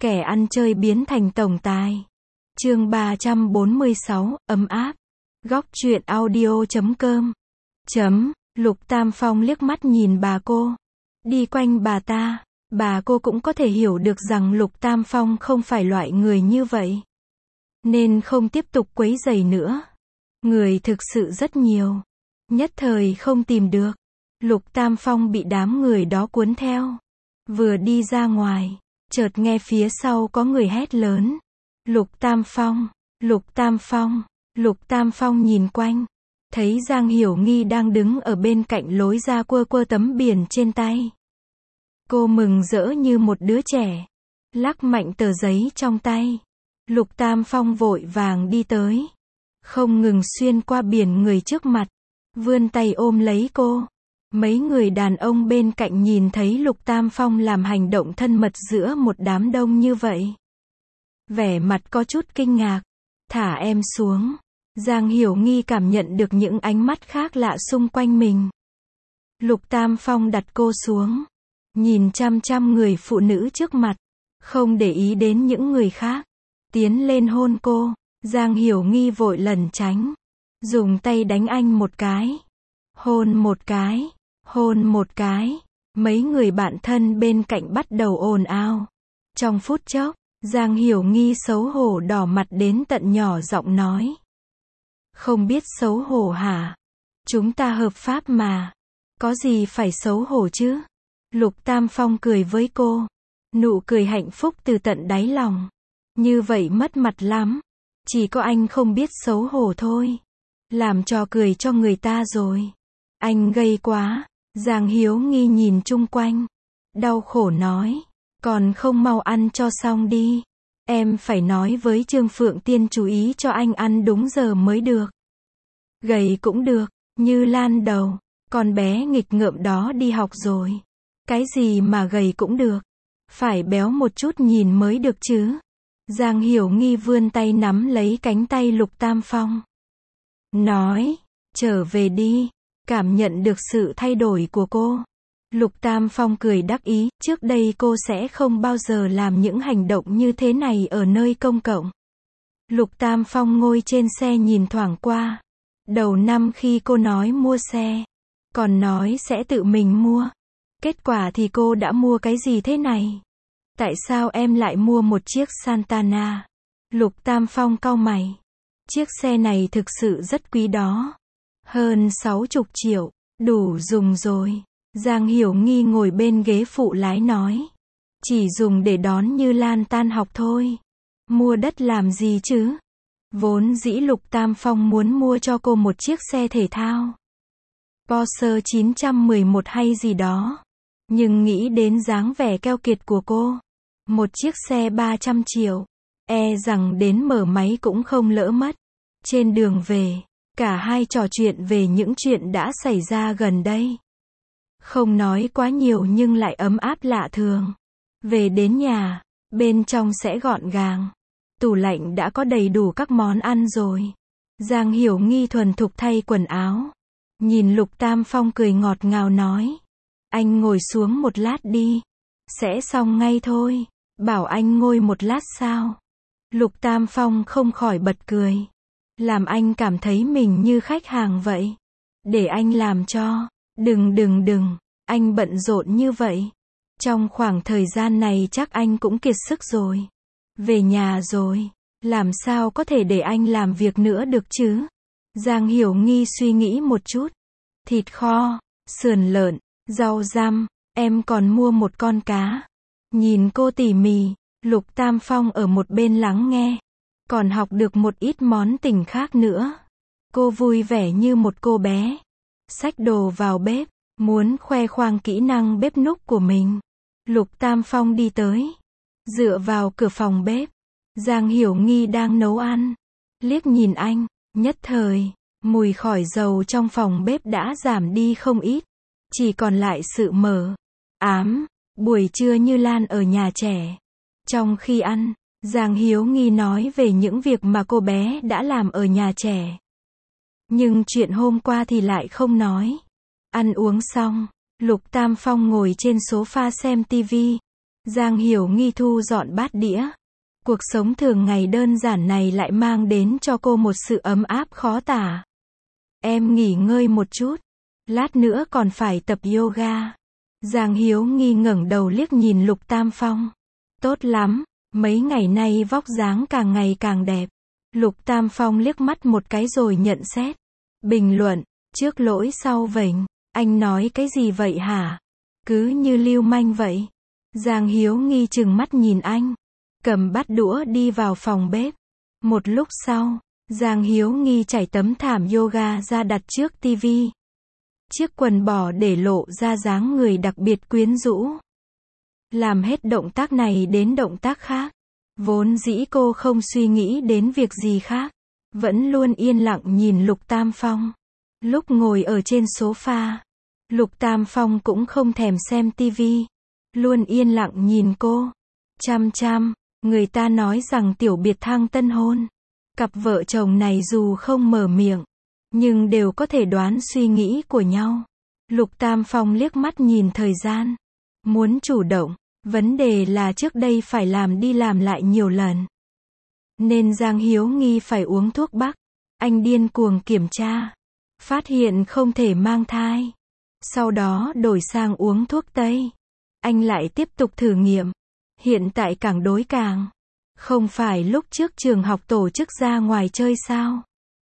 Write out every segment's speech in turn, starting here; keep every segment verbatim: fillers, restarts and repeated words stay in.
Kẻ ăn chơi biến thành tổng tài. Chương ba trăm bốn mươi sáu, ấm áp. Góc truyện audio chấm com. Chấm, Lục Tam Phong liếc mắt nhìn bà cô. Đi quanh bà ta, bà cô cũng có thể hiểu được rằng Lục Tam Phong không phải loại người như vậy. Nên không tiếp tục quấy rầy nữa. Người thực sự rất nhiều. Nhất thời không tìm được. Lục Tam Phong bị đám người đó cuốn theo. Vừa đi ra ngoài, chợt nghe phía sau có người hét lớn. Lục Tam Phong, Lục Tam Phong, Lục Tam Phong nhìn quanh. Thấy Giang Hiểu Nghi đang đứng ở bên cạnh lối ra quơ quơ tấm biển trên tay. Cô mừng rỡ như một đứa trẻ. Lắc mạnh tờ giấy trong tay. Lục Tam Phong vội vàng đi tới. Không ngừng xuyên qua biển người trước mặt. Vươn tay ôm lấy cô. Mấy người đàn ông bên cạnh nhìn thấy Lục Tam Phong làm hành động thân mật giữa một đám đông như vậy. Vẻ mặt có chút kinh ngạc. Thả em xuống. Giang Hiểu Nghi cảm nhận được những ánh mắt khác lạ xung quanh mình. Lục Tam Phong đặt cô xuống. Nhìn chăm chăm người phụ nữ trước mặt. Không để ý đến những người khác. Tiến lên hôn cô. Giang Hiểu Nghi vội lẩn tránh. Dùng tay đánh anh một cái. Hôn một cái. Hôn một cái. Mấy người bạn thân bên cạnh bắt đầu ồn ào. Trong phút chốc, Giang Hiểu Nghi xấu hổ đỏ mặt đến tận nhỏ giọng nói. Không biết xấu hổ hả? Chúng ta hợp pháp mà. Có gì phải xấu hổ chứ? Lục Tam Phong cười với cô. Nụ cười hạnh phúc từ tận đáy lòng. Như vậy mất mặt lắm. Chỉ có anh không biết xấu hổ thôi. Làm trò cười cho người ta rồi. Anh gây quá. Giang Hiếu Nghi nhìn chung quanh. Đau khổ nói. Còn không mau ăn cho xong đi. Em phải nói với Trương Phượng Tiên chú ý cho anh ăn đúng giờ mới được. Gầy cũng được. Như Lan đầu. Con bé nghịch ngợm đó đi học rồi. Cái gì mà gầy cũng được. Phải béo một chút nhìn mới được chứ. Giang Hiểu Nghi vươn tay nắm lấy cánh tay Lục Tam Phong. Nói. Trở về đi. Cảm nhận được sự thay đổi của cô. Lục Tam Phong cười đắc ý. Trước đây cô sẽ không bao giờ làm những hành động như thế này ở nơi công cộng. Lục Tam Phong ngồi trên xe nhìn thoảng qua. Đầu năm khi cô nói mua xe. Còn nói sẽ tự mình mua. Kết quả thì cô đã mua cái gì thế này? Tại sao em lại mua một chiếc Santana? Lục Tam Phong cau mày. Chiếc xe này thực sự rất quý đó. Hơn sáu chục triệu. Đủ dùng rồi. Giang Hiểu Nghi ngồi bên ghế phụ lái nói. Chỉ dùng để đón Như Lan tan học thôi. Mua đất làm gì chứ? Vốn dĩ Lục Tam Phong muốn mua cho cô một chiếc xe thể thao. Porsche chín một một hay gì đó. Nhưng nghĩ đến dáng vẻ keo kiệt của cô. Một chiếc xe ba trăm triệu. E rằng đến mở máy cũng không lỡ mất. Trên đường về, cả hai trò chuyện về những chuyện đã xảy ra gần đây. Không nói quá nhiều nhưng lại ấm áp lạ thường. Về đến nhà, bên trong sẽ gọn gàng. Tủ lạnh đã có đầy đủ các món ăn rồi. Giang Hiểu Nghi thuần thục thay quần áo. Nhìn Lục Tam Phong cười ngọt ngào nói. Anh ngồi xuống một lát đi. Sẽ xong ngay thôi. Bảo anh ngồi một lát sao? Lục Tam Phong không khỏi bật cười. Làm anh cảm thấy mình như khách hàng vậy. Để anh làm cho. Đừng đừng đừng. Anh bận rộn như vậy. Trong khoảng thời gian này chắc anh cũng kiệt sức rồi. Về nhà rồi. Làm sao có thể để anh làm việc nữa được chứ? Giang Hiểu Nghi suy nghĩ một chút. Thịt kho, sườn lợn, rau răm, em còn mua một con cá. Nhìn cô tỉ mỉ, Lục Tam Phong ở một bên lắng nghe. Còn học được một ít món tình khác nữa. Cô vui vẻ như một cô bé. Xách đồ vào bếp, muốn khoe khoang kỹ năng bếp núc của mình. Lục Tam Phong đi tới. Dựa vào cửa phòng bếp. Giang Hiểu Nghi đang nấu ăn. Liếc nhìn anh, nhất thời, mùi khỏi dầu trong phòng bếp đã giảm đi không ít. Chỉ còn lại sự mờ ám. Buổi trưa Như Lan ở nhà trẻ. Trong khi ăn, Giang Hiếu Nghi nói về những việc mà cô bé đã làm ở nhà trẻ. Nhưng chuyện hôm qua thì lại không nói. Ăn uống xong, Lục Tam Phong ngồi trên sofa xem tivi. Giang Hiểu Nghi thu dọn bát đĩa. Cuộc sống thường ngày đơn giản này lại mang đến cho cô một sự ấm áp khó tả. Em nghỉ ngơi một chút. Lát nữa còn phải tập yoga. Giang Hiểu Nghi ngẩng đầu liếc nhìn Lục Tam Phong. Tốt lắm, mấy ngày nay vóc dáng càng ngày càng đẹp. Lục Tam Phong liếc mắt một cái rồi nhận xét. Bình luận, trước lỗi sau vểnh. Anh nói cái gì vậy hả? Cứ như lưu manh vậy. Giang Hiểu Nghi trừng mắt nhìn anh. Cầm bát đũa đi vào phòng bếp. Một lúc sau, Giang Hiểu Nghi trải tấm thảm yoga ra đặt trước tivi. Chiếc quần bò để lộ ra dáng người đặc biệt quyến rũ. Làm hết động tác này đến động tác khác. Vốn dĩ cô không suy nghĩ đến việc gì khác. Vẫn luôn yên lặng nhìn Lục Tam Phong. Lúc ngồi ở trên sofa, Lục Tam Phong cũng không thèm xem tivi. Luôn yên lặng nhìn cô. Chăm chăm, người ta nói rằng tiểu biệt thang tân hôn. Cặp vợ chồng này dù không mở miệng, nhưng đều có thể đoán suy nghĩ của nhau. Lục Tam Phong liếc mắt nhìn thời gian. Muốn chủ động, vấn đề là trước đây phải làm đi làm lại nhiều lần. Nên Giang Hiểu Nghi phải uống thuốc bắc. Anh điên cuồng kiểm tra. Phát hiện không thể mang thai. Sau đó đổi sang uống thuốc tây. Anh lại tiếp tục thử nghiệm. Hiện tại càng đối càng. Không phải lúc trước trường học tổ chức ra ngoài chơi sao?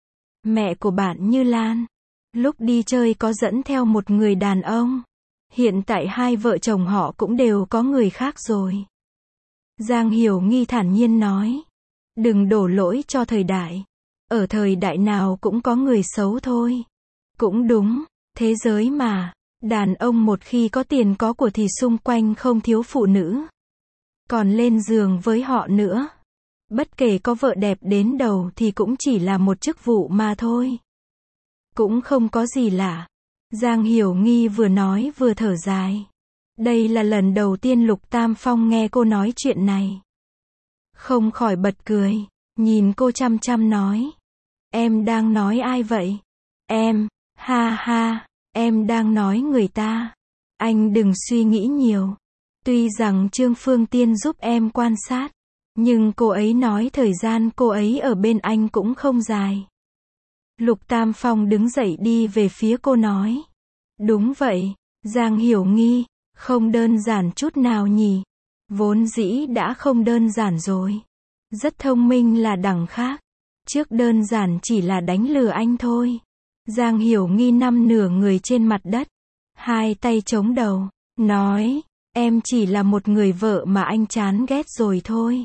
Mẹ của bạn Như Lan, lúc đi chơi có dẫn theo một người đàn ông. Hiện tại hai vợ chồng họ cũng đều có người khác rồi. Giang Hiểu Nghi thản nhiên nói. Đừng đổ lỗi cho thời đại. Ở thời đại nào cũng có người xấu thôi. Cũng đúng, thế giới mà. Đàn ông một khi có tiền có của thì xung quanh không thiếu phụ nữ. Còn lên giường với họ nữa. Bất kể có vợ đẹp đến đầu thì cũng chỉ là một chức vụ mà thôi. Cũng không có gì lạ. Giang Hiểu Nghi vừa nói vừa thở dài. Đây là lần đầu tiên Lục Tam Phong nghe cô nói chuyện này. Không khỏi bật cười. Nhìn cô chăm chăm nói. Em đang nói ai vậy? Em, ha ha, em đang nói người ta. Anh đừng suy nghĩ nhiều. Tuy rằng Trương Phương Tiên giúp em quan sát, nhưng cô ấy nói thời gian cô ấy ở bên anh cũng không dài. Lục Tam Phong đứng dậy đi về phía cô nói. Đúng vậy, Giang Hiểu Nghi, không đơn giản chút nào nhỉ. Vốn dĩ đã không đơn giản rồi. Rất thông minh là đẳng khác. Trước đơn giản chỉ là đánh lừa anh thôi. Giang Hiểu Nghi nằm nửa người trên mặt đất. Hai tay chống đầu, nói. Em chỉ là một người vợ mà anh chán ghét rồi thôi.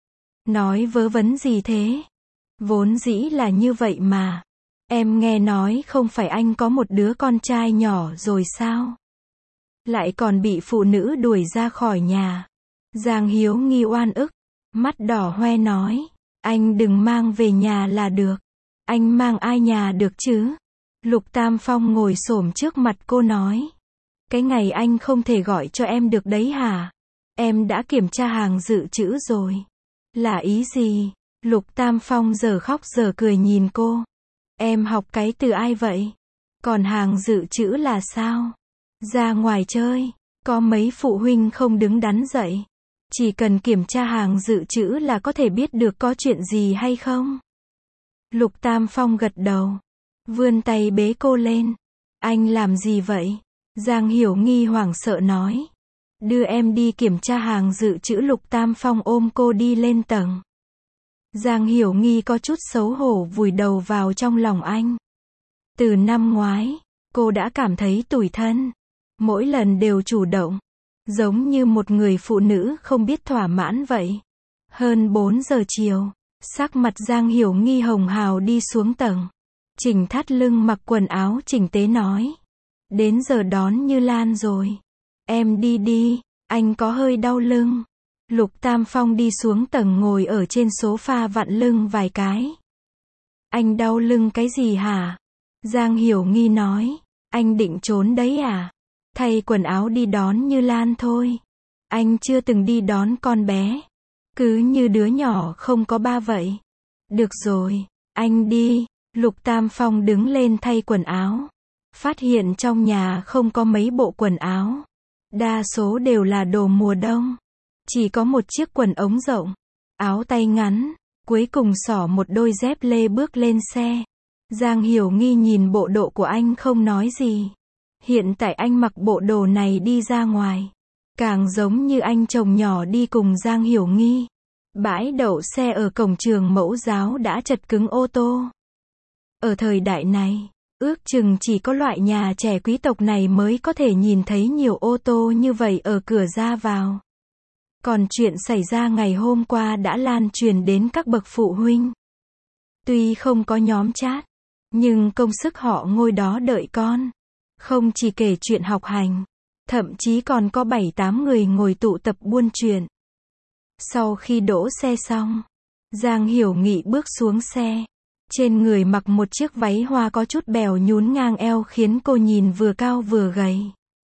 Nói vớ vẩn gì thế? Vốn dĩ là như vậy mà. Em nghe nói không phải anh có một đứa con trai nhỏ rồi sao? Lại còn bị phụ nữ đuổi ra khỏi nhà. Giang Hiểu Nghi oan ức. Mắt đỏ hoe nói. Anh đừng mang về nhà là được. Anh mang ai nhà được chứ? Lục Tam Phong ngồi xổm trước mặt cô nói. Cái ngày anh không thể gọi cho em được đấy hả? Em đã kiểm tra hàng dự trữ rồi. Là ý gì? Lục Tam Phong giờ khóc giờ cười nhìn cô. Em học cái từ ai vậy? Còn hàng dự trữ là sao? Ra ngoài chơi, có mấy phụ huynh không đứng đắn dậy. Chỉ cần kiểm tra hàng dự trữ là có thể biết được có chuyện gì hay không? Lục Tam Phong gật đầu. Vươn tay bế cô lên. Anh làm gì vậy? Giang Hiểu Nghi hoảng sợ nói. Đưa em đi kiểm tra hàng dự trữ. Lục Tam Phong ôm cô đi lên tầng. Giang Hiểu Nghi có chút xấu hổ vùi đầu vào trong lòng anh. Từ năm ngoái, cô đã cảm thấy tủi thân. Mỗi lần đều chủ động. Giống như một người phụ nữ không biết thỏa mãn vậy. Hơn bốn giờ chiều, sắc mặt Giang Hiểu Nghi hồng hào đi xuống tầng. Chỉnh thắt lưng mặc quần áo chỉnh tế nói. Đến giờ đón Như Lan rồi. Em đi đi, anh có hơi đau lưng. Lục Tam Phong đi xuống tầng ngồi ở trên sofa vặn lưng vài cái. Anh đau lưng cái gì hả? Giang Hiểu Nghi nói. Anh định trốn đấy à? Thay quần áo đi đón Như Lan thôi. Anh chưa từng đi đón con bé. Cứ như đứa nhỏ không có ba vậy. Được rồi, anh đi. Lục Tam Phong đứng lên thay quần áo. Phát hiện trong nhà không có mấy bộ quần áo. Đa số đều là đồ mùa đông. Chỉ có một chiếc quần ống rộng, áo tay ngắn, cuối cùng xỏ một đôi dép lê bước lên xe. Giang Hiểu Nghi nhìn bộ đồ của anh không nói gì. Hiện tại anh mặc bộ đồ này đi ra ngoài, càng giống như anh chồng nhỏ đi cùng Giang Hiểu Nghi. Bãi đậu xe ở cổng trường mẫu giáo đã chật cứng ô tô. Ở thời đại này, ước chừng chỉ có loại nhà trẻ quý tộc này mới có thể nhìn thấy nhiều ô tô như vậy ở cửa ra vào. Còn chuyện xảy ra ngày hôm qua đã lan truyền đến các bậc phụ huynh. Tuy không có nhóm chat, nhưng công sức họ ngồi đó đợi con. Không chỉ kể chuyện học hành, thậm chí còn có bảy tám người ngồi tụ tập buôn chuyện. Sau khi đỗ xe xong, Giang Hiểu Nghị bước xuống xe. Trên người mặc một chiếc váy hoa có chút bèo nhún ngang eo khiến cô nhìn vừa cao vừa gầy.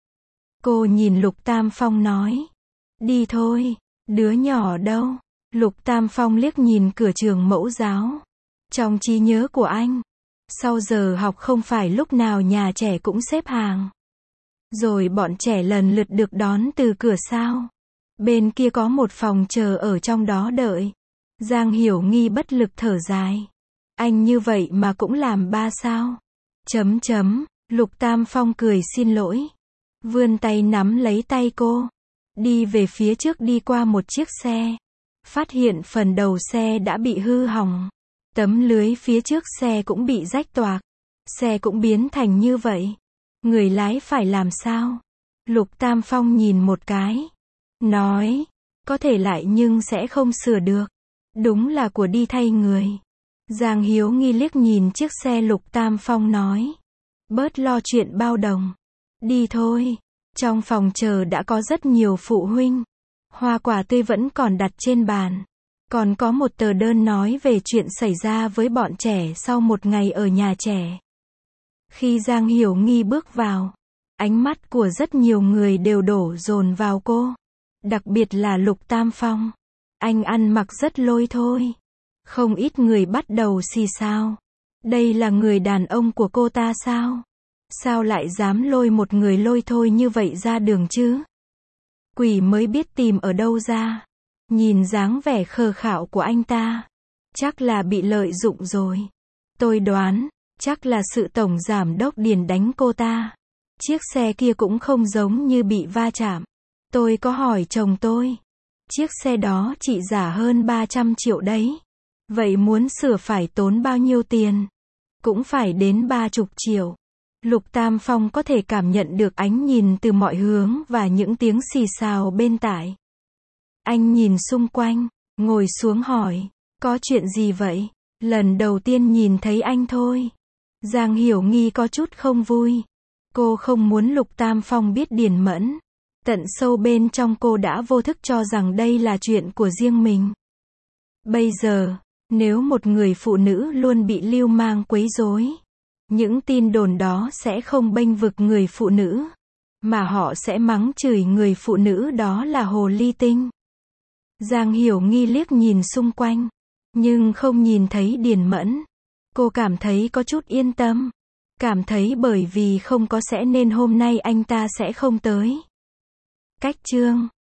Cô nhìn Lục Tam Phong nói. Đi thôi, đứa nhỏ đâu? Lục Tam Phong liếc nhìn cửa trường mẫu giáo. Trong trí nhớ của anh, sau giờ học không phải lúc nào nhà trẻ cũng xếp hàng. Rồi bọn trẻ lần lượt được đón từ cửa sao. Bên kia có một phòng chờ ở trong đó đợi. Giang Hiểu Nghi bất lực thở dài. Anh như vậy mà cũng làm ba sao? Chấm chấm, Lục Tam Phong cười xin lỗi. Vươn tay nắm lấy tay cô. Đi về phía trước đi qua một chiếc xe. Phát hiện phần đầu xe đã bị hư hỏng. Tấm lưới phía trước xe cũng bị rách toạc. Xe cũng biến thành như vậy. Người lái phải làm sao? Lục Tam Phong nhìn một cái. Nói, có thể lại nhưng sẽ không sửa được. Đúng là của đi thay người. Giang Hiếu Nghi liếc nhìn chiếc xe Lục Tam Phong nói. Bớt lo chuyện bao đồng. Đi thôi. Trong phòng chờ đã có rất nhiều phụ huynh. Hoa quả tươi vẫn còn đặt trên bàn. Còn có một tờ đơn nói về chuyện xảy ra với bọn trẻ sau một ngày ở nhà trẻ. Khi Giang Hiểu Nghi bước vào, ánh mắt của rất nhiều người đều đổ dồn vào cô. Đặc biệt là Lục Tam Phong. Anh ăn mặc rất lôi thôi. Không ít người bắt đầu xì xào. Đây là người đàn ông của cô ta sao? Sao lại dám lôi một người lôi thôi như vậy ra đường chứ? Quỷ mới biết tìm ở đâu ra. Nhìn dáng vẻ khờ khạo của anh ta, chắc là bị lợi dụng rồi. Tôi đoán, chắc là sự tổng giám đốc Điền đánh cô ta. Chiếc xe kia cũng không giống như bị va chạm. Tôi có hỏi chồng tôi. Chiếc xe đó trị giá hơn ba trăm triệu đấy. Vậy muốn sửa phải tốn bao nhiêu tiền? Cũng phải đến ba chục triệu. Lục Tam Phong có thể cảm nhận được ánh nhìn từ mọi hướng và những tiếng xì xào bên tai. Anh nhìn xung quanh, ngồi xuống hỏi, có chuyện gì vậy? Lần đầu tiên nhìn thấy anh thôi. Giang Hiểu Nghi có chút không vui. Cô không muốn Lục Tam Phong biết Điền Mẫn. Tận sâu bên trong cô đã vô thức cho rằng đây là chuyện của riêng mình. Bây giờ, nếu một người phụ nữ luôn bị lưu manh quấy rối, những tin đồn đó sẽ không bênh vực người phụ nữ, mà họ sẽ mắng chửi người phụ nữ đó là hồ ly tinh. Giang Hiểu Nghi liếc nhìn xung quanh, nhưng không nhìn thấy Điền Mẫn. Cô cảm thấy có chút yên tâm. Cảm thấy bởi vì không có sẽ nên hôm nay anh ta sẽ không tới. Cách chương